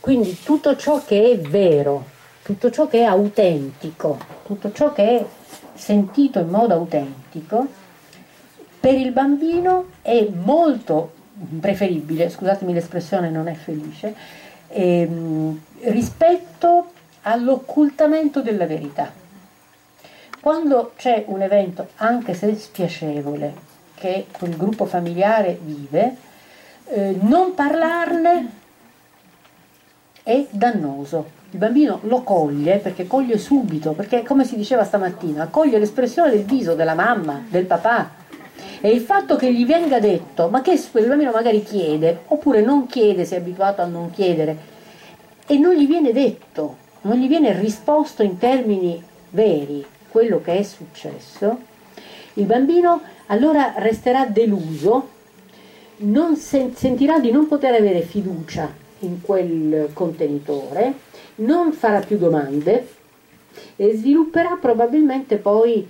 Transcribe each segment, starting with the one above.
Quindi tutto ciò che è vero, tutto ciò che è autentico, tutto ciò che è sentito in modo autentico, per il bambino è molto preferibile, scusatemi l'espressione non è felice, rispetto all'occultamento della verità. Quando c'è un evento, anche se spiacevole, che quel gruppo familiare vive, non parlarne è dannoso. Il bambino lo coglie, perché coglie subito, perché come si diceva stamattina, coglie l'espressione del viso della mamma, del papà. E il fatto che gli venga detto, ma che il bambino magari chiede, oppure non chiede, si è abituato a non chiedere, e non gli viene detto, non gli viene risposto in termini veri quello che è successo, il bambino allora resterà deluso, non sentirà di non poter avere fiducia in quel contenitore, non farà più domande e svilupperà probabilmente poi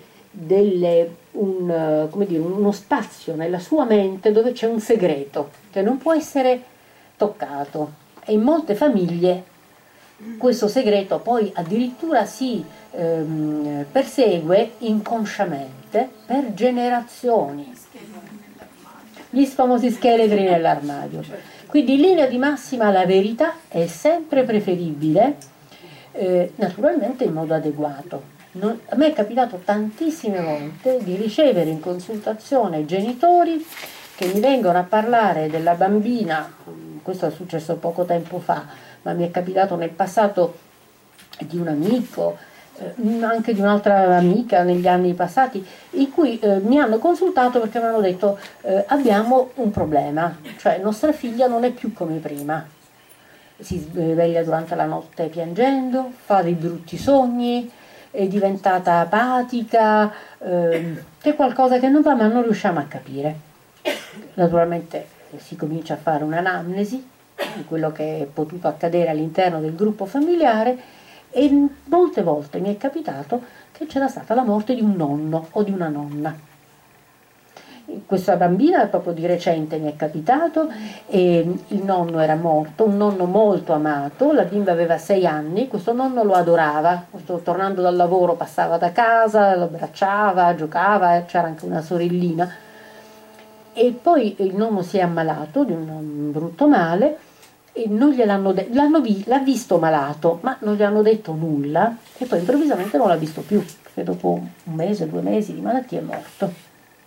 uno spazio nella sua mente dove c'è un segreto che non può essere toccato, e in molte famiglie questo segreto poi addirittura si persegue inconsciamente per generazioni, gli famosi scheletri nell'armadio. Quindi in linea di massima la verità è sempre preferibile, naturalmente in modo adeguato. A me è capitato tantissime volte di ricevere in consultazione genitori che mi vengono a parlare della bambina, questo è successo poco tempo fa, ma mi è capitato nel passato di un amico, anche di un'altra amica negli anni passati, in cui mi hanno consultato perché mi hanno detto abbiamo un problema, cioè nostra figlia non è più come prima, si sveglia durante la notte piangendo, fa dei brutti sogni, è diventata apatica, c'è qualcosa che non va, ma non riusciamo a capire. Naturalmente si comincia a fare un'anamnesi di quello che è potuto accadere all'interno del gruppo familiare, e molte volte mi è capitato che c'era stata la morte di un nonno o di una nonna. Questa bambina proprio di recente mi è capitato, e il nonno era morto, un nonno molto amato, la bimba aveva 6 anni, questo nonno lo adorava, tornando dal lavoro passava da casa, lo abbracciava, giocava, c'era anche una sorellina, e poi il nonno si è ammalato di un brutto male e non gliel'hanno l'ha visto malato, ma non gli hanno detto nulla, e poi improvvisamente non l'ha visto più, perché dopo un mese, 2 mesi di malattia è morto.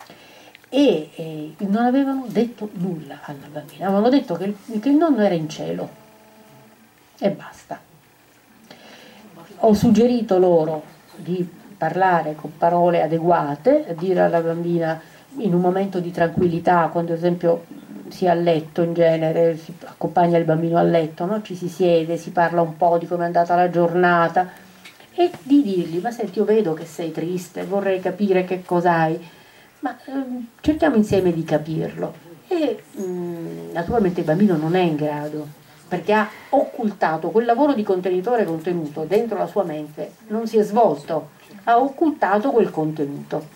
E non avevano detto nulla alla bambina, avevano detto che il nonno era in cielo e basta. Ho suggerito loro di parlare con parole adeguate, dire alla bambina in un momento di tranquillità, quando ad esempio si è a letto, in genere si accompagna il bambino a letto, no? Ci si siede, si parla un po' di come è andata la giornata, e di dirgli: ma senti, io vedo che sei triste, vorrei capire che cos'hai, ma cerchiamo insieme di capirlo. E naturalmente il bambino non è in grado, perché ha occultato quel lavoro di contenitore contenuto dentro la sua mente, non si è svolto, ha occultato quel contenuto,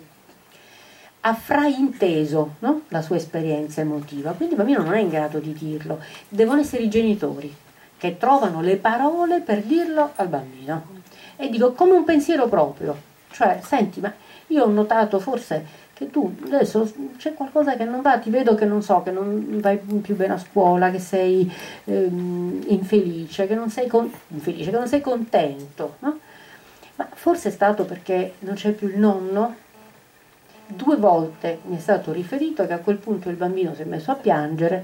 ha frainteso, no? La sua esperienza emotiva, quindi il bambino non è in grado di dirlo. Devono essere i genitori che trovano le parole per dirlo al bambino, e dico come un pensiero proprio, cioè: senti, ma io ho notato forse che tu adesso c'è qualcosa che non va, ti vedo che non so, che non vai più bene a scuola, che sei infelice, che non sei infelice, che non sei contento, no? Ma forse è stato perché non c'è più il nonno? 2 volte mi è stato riferito che a quel punto il bambino si è messo a piangere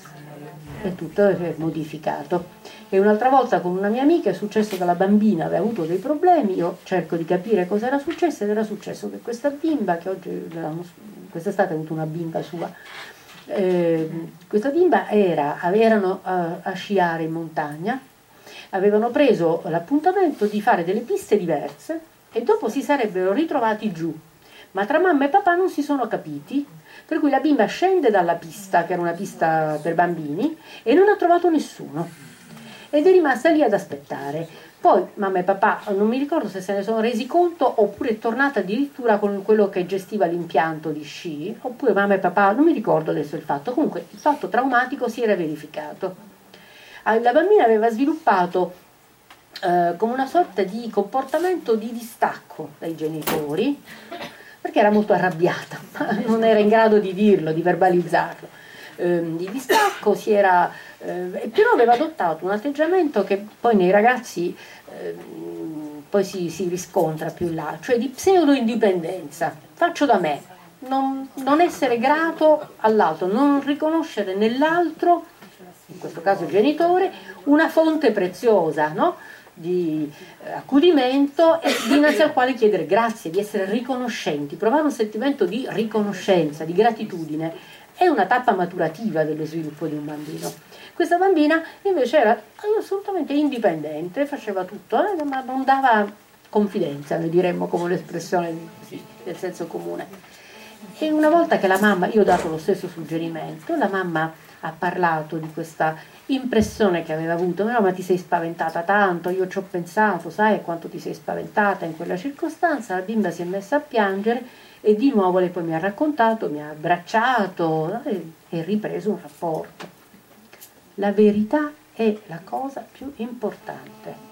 e tutto è modificato. E un'altra volta con una mia amica è successo che la bambina aveva avuto dei problemi, io cerco di capire cosa era successo, ed era successo che questa bimba, che oggi quest'estate ha avuto una bimba sua, questa bimba erano a sciare in montagna, avevano preso l'appuntamento di fare delle piste diverse e dopo si sarebbero ritrovati giù, ma tra mamma e papà non si sono capiti, per cui la bimba scende dalla pista, che era una pista per bambini, e non ha trovato nessuno, ed è rimasta lì ad aspettare. Poi mamma e papà, non mi ricordo se se ne sono resi conto, oppure è tornata addirittura con quello che gestiva l'impianto di sci, oppure mamma e papà, non mi ricordo adesso il fatto, comunque il fatto traumatico si era verificato. La bambina aveva sviluppato come una sorta di comportamento di distacco dai genitori, perché era molto arrabbiata, ma non era in grado di dirlo, di verbalizzarlo. Di distacco però aveva adottato un atteggiamento che poi nei ragazzi poi si riscontra più in là, cioè di pseudo-indipendenza. Faccio da me, non essere grato all'altro, non riconoscere nell'altro, in questo caso il genitore, una fonte preziosa, no? Di accudimento e dinanzi al quale chiedere grazie, di essere riconoscenti, provare un sentimento di riconoscenza, di gratitudine. È una tappa maturativa dello sviluppo di un bambino. Questa bambina invece era assolutamente indipendente, faceva tutto, ma non dava confidenza, noi diremmo come l'espressione del senso comune. E una volta che la mamma, io ho dato lo stesso suggerimento, la mamma ha parlato di questa impressione che aveva avuto, no, ma ti sei spaventata tanto, io ci ho pensato, sai quanto ti sei spaventata in quella circostanza, la bimba si è messa a piangere e di nuovo lei poi mi ha raccontato, mi ha abbracciato e ripreso un rapporto. La verità è la cosa più importante.